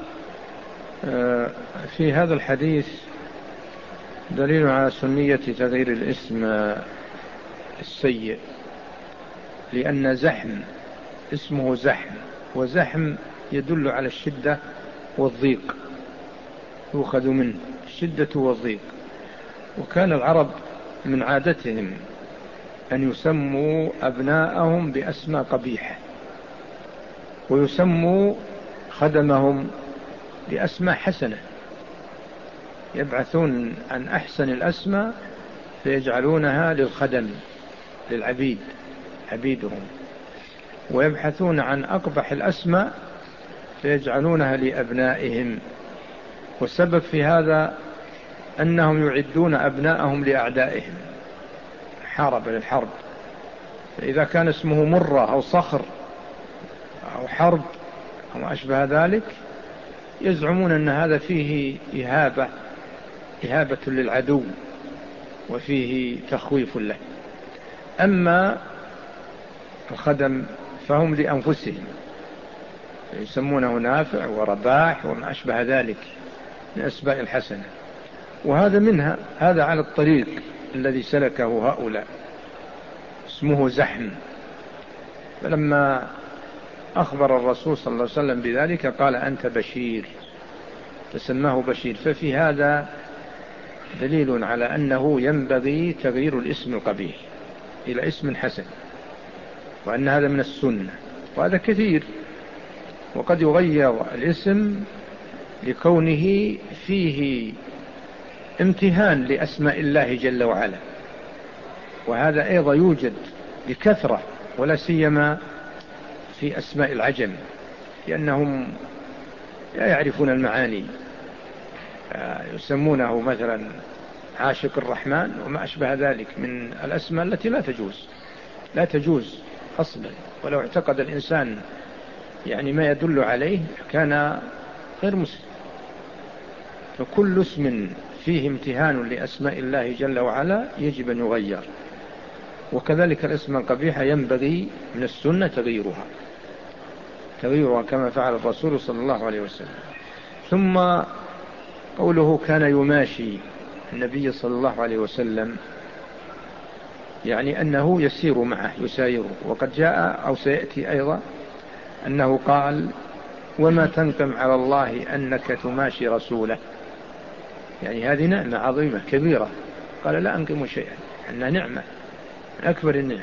في هذا الحديث دليل على سنية تغيير الاسم السيء، لأن زحم اسمه زحم، وزحم يدل على الشدة والضيق، يؤخذ منه الشدة والضيق. وكان العرب من عادتهم أن يسموا أبناءهم بأسماء قبيحة، ويسموا خدمهم بأسماء حسنة، يبعثون عن أحسن الأسماء فيجعلونها للخدم للعبيد عبيدهم، ويبحثون عن أقبح الأسماء فيجعلونها لأبنائهم. والسبب في هذا أنهم يعدون أبنائهم لأعدائهم، حارب للحرب. فإذا كان اسمه مرة أو صخر أو حرب أو أشبه ذلك يزعمون أن هذا فيه إهابة إهابة للعدو وفيه تخويف له. أما الخدم فهم لأنفسهم، يسمونه نافع ورباح وما أشبه ذلك من أسماء الحسنة، وهذا منها، هذا على الطريق الذي سلكه هؤلاء، اسمه زحم. فلما أخبر الرسول صلى الله عليه وسلم بذلك قال أنت بشير، فسماه بشير. ففي هذا دليل على أنه ينبغي تغيير الاسم القبيح إلى اسم حسن، وأن هذا من السنة، وهذا كثير. وقد يغير الاسم لكونه فيه امتهان لأسماء الله جل وعلا، وهذا أيضا يوجد بكثرة، ولا سيما في أسماء العجم، لأنهم لا يعرفون المعاني، يسمونه مثلا عاشق الرحمن وما أشبه ذلك من الأسماء التي لا تجوز لا تجوز أصلا. ولو اعتقد الإنسان يعني ما يدل عليه كان غير مسلم. فكل اسم فيه امتهان لأسماء الله جل وعلا يجب أن يغير، وكذلك الاسم القبيح ينبغي من السنة تغييرها تغييرها كما فعل الرسول صلى الله عليه وسلم. ثم قوله كان يماشي النبي صلى الله عليه وسلم، يعني أنه يسير معه يسايره. وقد جاء أو سيأتي أيضا أنه قال وما تنقم على الله أنك تماشي رسوله، يعني هذه نعمة عظيمة كبيرة. قال لا أنقم شيئا، أنها نعمة أكبر النعم.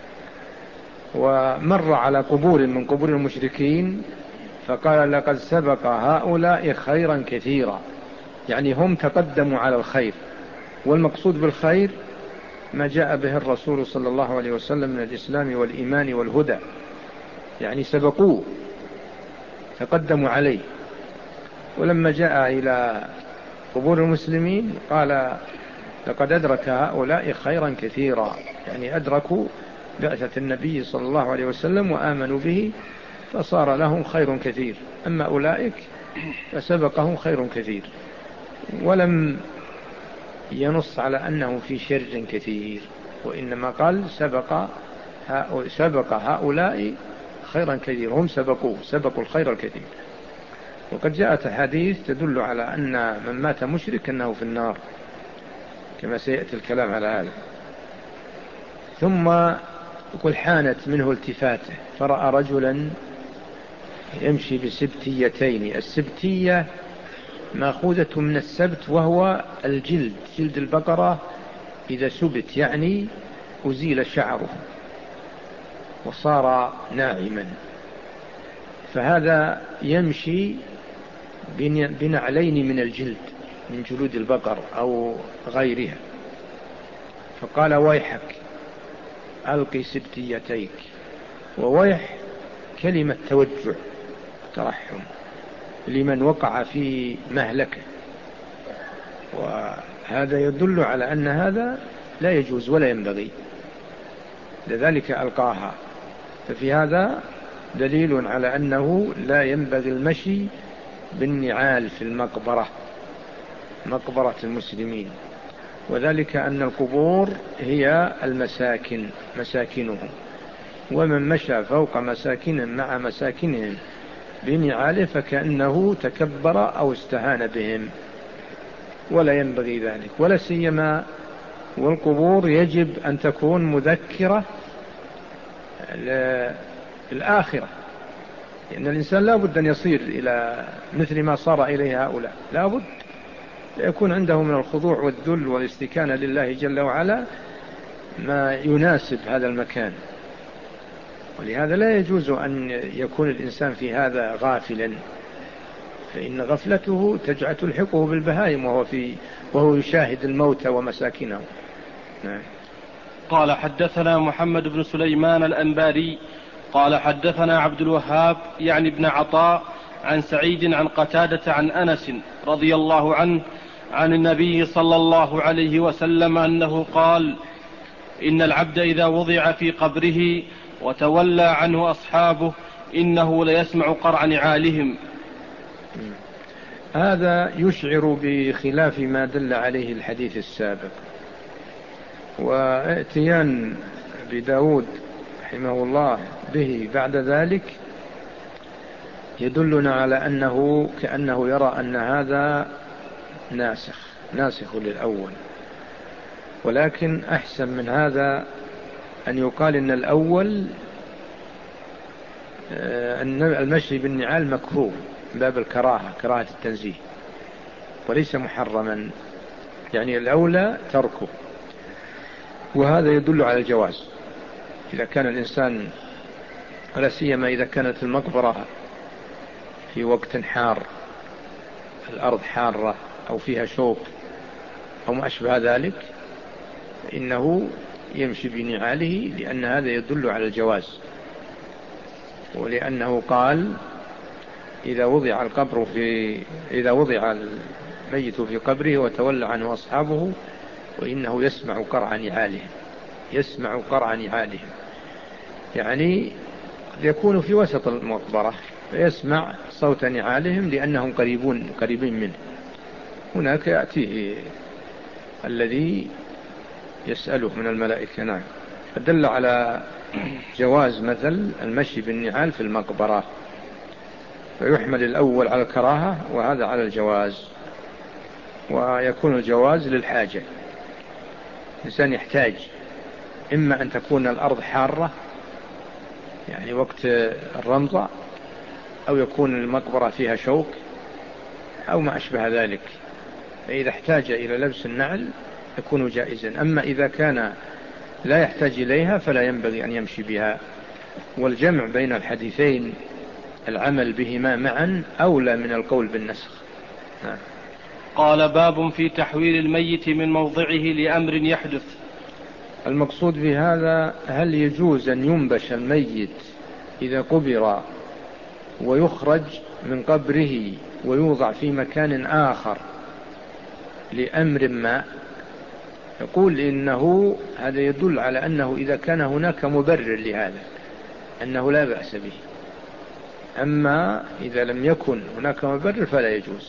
ومر على قبور من قبور المشركين فقال لقد سبق هؤلاء خيرا كثيرا، يعني هم تقدموا على الخير، والمقصود بالخير ما جاء به الرسول صلى الله عليه وسلم من الإسلام والإيمان والهدى، يعني سبقوه تقدموا عليه. ولما جاء إلى قبور المسلمين قال لقد أدرك هؤلاء خيرا كثيرا، يعني أدركوا بعثة النبي صلى الله عليه وسلم وآمنوا به فصار لهم خير كثير. أما أولئك فسبقهم خير كثير، ولم ينص على أنه في شر كثير، وإنما قال سبق سبق هؤلاء خيرا كثير، هم سبقوه سبقوا الخير الكثير. وقد جاءت حديث تدل على أن من مات مشرك أنه في النار، كما سيأتي الكلام على هذا. ثم يقول حانت منه التفاته فرأى رجلا يمشي بسبتيتين. السبتية مأخوذة من السبت وهو الجلد، جلد البقرة إذا سبت يعني أزيل شعره وصار ناعما، فهذا يمشي بنعلين من الجلد من جلود البقر أو غيرها. فقال ويحك ألقي سبتيتيك. وويح كلمة توجع ترحم لمن وقع في مهلكه، وهذا يدل على أن هذا لا يجوز ولا ينبغي، لذلك ألقاها. ففي هذا دليل على أنه لا ينبغي المشي بالنعال في المقبرة، مقبرة المسلمين، وذلك أن القبور هي المساكن مساكنهم، ومن مشى فوق مساكن مع مساكنهم بنعاله فكأنه تكبر أو استهان بهم، ولا ينبغي ذلك. ولا سيما والقبور يجب أن تكون مذكرة للآخرة، لأن الإنسان لا بد أن يصير إلى مثل ما صار إليه هؤلاء، لا بد يكون عنده من الخضوع والذل والاستكانة لله جل وعلا ما يناسب هذا المكان. ولهذا لا يجوز أن يكون الإنسان في هذا غافلا، فإن غفلته تجعل تلحقه بالبهائم وهو, في وهو يشاهد الموت ومساكنه. نعم. قال حدثنا محمد بن سليمان الأنباري قال حدثنا عبد الوهاب يعني ابن عطاء عن سعيد عن قتادة عن أنس رضي الله عنه عن النبي صلى الله عليه وسلم أنه قال: إن العبد إذا وضع في قبره وتولى عنه أصحابه إنه ليسمع قرع نعالهم. هذا يشعر بخلاف ما دل عليه الحديث السابق. واتيان بداود رحمه الله به بعد ذلك يدلنا على أنه كأنه يرى أن هذا ناسخ ناسخ للأول، ولكن أحسن من هذا أن يقال إن الأول أن المشي بالنعال مكروه باب الكراهة، كراهة التنزيه، وليس محرما، يعني الأولى تركه. وهذا يدل على الجواز إذا كان الإنسان، ولا سيما إذا كانت المقبرة في وقت حار، الأرض حارة أو فيها شوك أو ما أشبه ذلك، إنه يمشي بنعاله، لأن هذا يدل على الجواز. ولأنه قال: إذا وضع القبر في إذا وضع الميت في قبره وتولى عنه أصحابه وإنه يسمع قرع نعالهم. يسمع قرع نعالهم يعني يكون في وسط المقبرة فيسمع صوت نعالهم لأنهم قريبون قريبين منه. هناك يأتيه الذي يسأله من الملائكة. نعم. فدل على جواز مثل المشي بالنعال في المقبرة، فيحمل الأول على الكراهة وهذا على الجواز. ويكون الجواز للحاجة، الإنسان يحتاج إما أن تكون الأرض حارة يعني وقت الرمضة، أو يكون المقبرة فيها شوك أو ما أشبه ذلك، فإذا احتاج إلى لبس النعل يكون جائزا. أما إذا كان لا يحتاج إليها فلا ينبغي أن يمشي بها. والجمع بين الحديثين، العمل بهما معا، أولى من القول بالنسخ. نعم. قال: باب في تحويل الميت من موضعه لأمر يحدث. المقصود بهذا: هل يجوز أن ينبش الميت إذا قبر ويخرج من قبره ويوضع في مكان آخر لأمر ما؟ يقول إنه هذا يدل على أنه إذا كان هناك مبرر لهذا أنه لا بأس به، أما إذا لم يكن هناك مبرر فلا يجوز.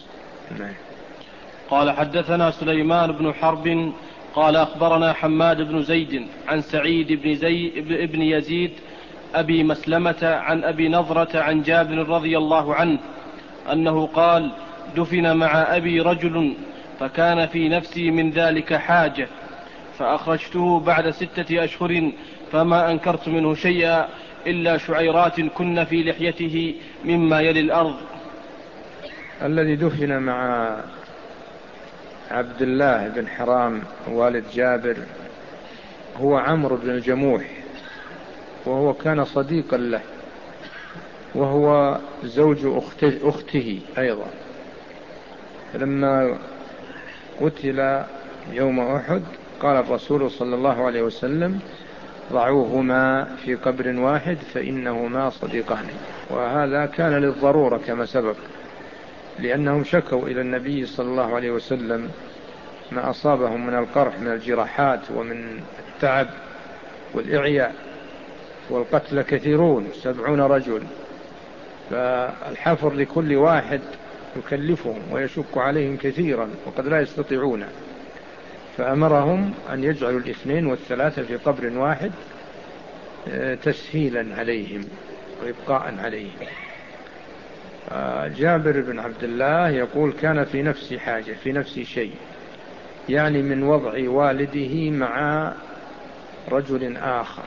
قال حدثنا سليمان بن حرب قال أخبرنا حماد بن زيد عن سعيد بن, زي بن يزيد أبي مسلمة عن أبي نضرة عن جابر رضي الله عنه أنه قال: دفن مع أبي رجل فكان في نفسي من ذلك حاجة فأخرجته بعد ستة أشهر فما أنكرت منه شيئا إلا شعيرات كن في لحيته مما يلي الأرض. الذي دفن مع عبد الله بن حرام والد جابر هو عمرو بن الجموح، وهو كان صديقا له، وهو زوج أخته, أخته أيضا. لما قتل يوم أحد قال الرسول صلى الله عليه وسلم: ضعوهما في قبر واحد فإنهما صديقان. وهذا كان للضرورة كما سبق، لأنهم شكوا إلى النبي صلى الله عليه وسلم ما أصابهم من القرح من الجراحات ومن التعب والإعياء، والقتل كثيرون سبعون رجل، فالحفر لكل واحد يكلفهم ويشك عليهم كثيرا وقد لا يستطيعون، فأمرهم أن يجعلوا الاثنين والثلاثة في قبر واحد تسهيلا عليهم وإبقاء عليهم. جابر بن عبد الله يقول: كان في نفسي حاجة، في نفسي شيء، يعني من وضع والده مع رجل آخر،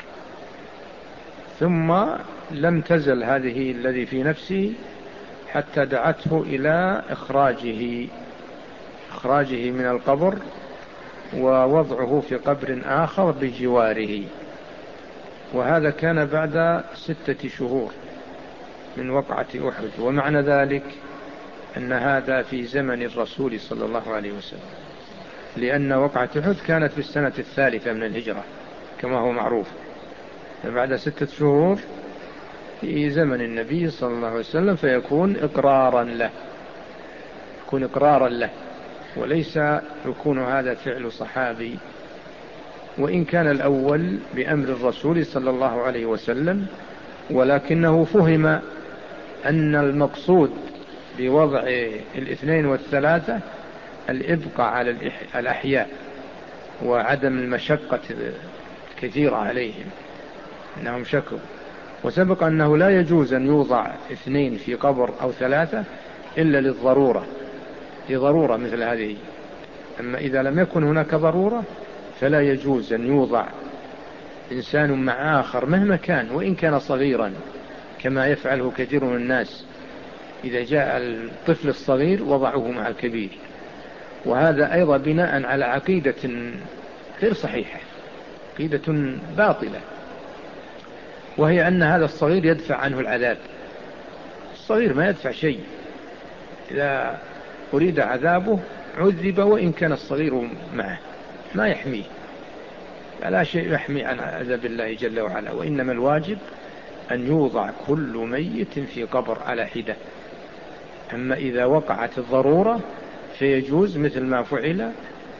ثم لم تزل هذه الذي في نفسي حتى دعته إلى إخراجه إخراجه من القبر ووضعه في قبر آخر بجواره. وهذا كان بعد ستة شهور من وقعة أحد. ومعنى ذلك أن هذا في زمن الرسول صلى الله عليه وسلم، لأن وقعة أحد كانت في السنة الثالثة من الهجرة كما هو معروف، فبعد ستة شهور في زمن النبي صلى الله عليه وسلم، فيكون إقرارا له، يكون إقرارا له، وليس يكون هذا فعل صحابي، وإن كان الأول بأمر الرسول صلى الله عليه وسلم، ولكنه فهم أن المقصود بوضع الاثنين والثلاثة الإبقاء على الأحياء وعدم المشقة الكثيرة عليهم، أنهم شكوا. وسبق أنه لا يجوز أن يوضع اثنين في قبر أو ثلاثة إلا للضرورة، لضرورة مثل هذه. أما إذا لم يكن هناك ضرورة فلا يجوز أن يوضع إنسان مع آخر مهما كان، وإن كان صغيرا، كما يفعله كثير من الناس، إذا جاء الطفل الصغير وضعوه مع الكبير، وهذا أيضا بناء على عقيدة غير صحيحة، عقيدة باطلة، وهي أن هذا الصغير يدفع عنه العذاب. الصغير ما يدفع شيء، إذا أريد عذابه عذب وإن كان الصغير معه، ما يحميه، فلا شيء يحمي عن عذاب الله جل وعلا. وإنما الواجب أن يوضع كل ميت في قبر على حدة. أما إذا وقعت الضرورة فيجوز، مثل ما فعل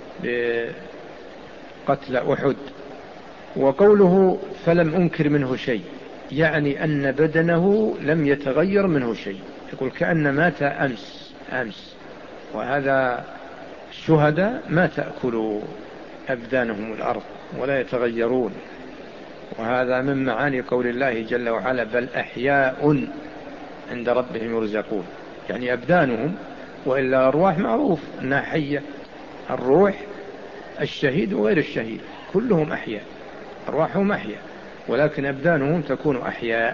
بقتل أحد. وقوله فلم أنكر منه شيء، يعني أن بدنه لم يتغير منه شيء، يقول كأن مات أمس أمس وهذا الشهداء ما تأكل أبدانهم الأرض ولا يتغيرون. وهذا من معاني قول الله جل وعلا بل أحياء عند ربهم يرزقون، يعني أبدانهم، وإلا أرواح معروف أنها حية، الروح الشهيد وغير الشهيد كلهم أحياء، أرواحهم أحياء، ولكن أبدانهم تكون أحياء.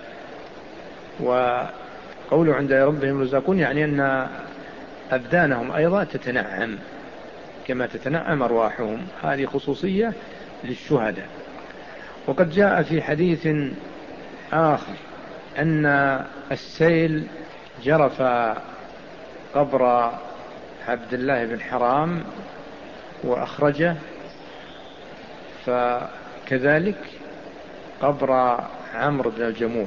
وقوله عند ربهم يرزقون يعني أن أبدانهم أيضا تتنعم كما تتنعم أرواحهم، هذه خصوصية للشهداء. وقد جاء في حديث آخر أن السيل جرف قبر عبد الله بن حرام وأخرجه، فكذلك قبر عمرو بن الجموح.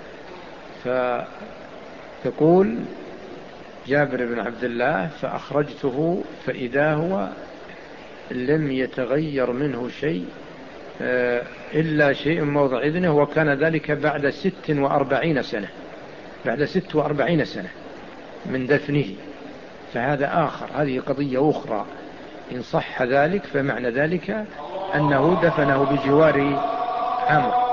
فتقول جابر بن عبد الله فأخرجته فإذا هو لم يتغير منه شيء إلا شيء موضع إذنه، وكان ذلك بعد ست وأربعين سنة، بعد ست وأربعين سنة من دفنه. فهذا آخر، هذه قضية أخرى، إن صح ذلك فمعنى ذلك أنه دفنه بجوار عمرو.